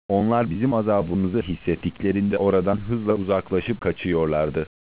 Onlar bizim azabımızı hissettiklerinde oradan hızla uzaklaşıp kaçıyorlardı.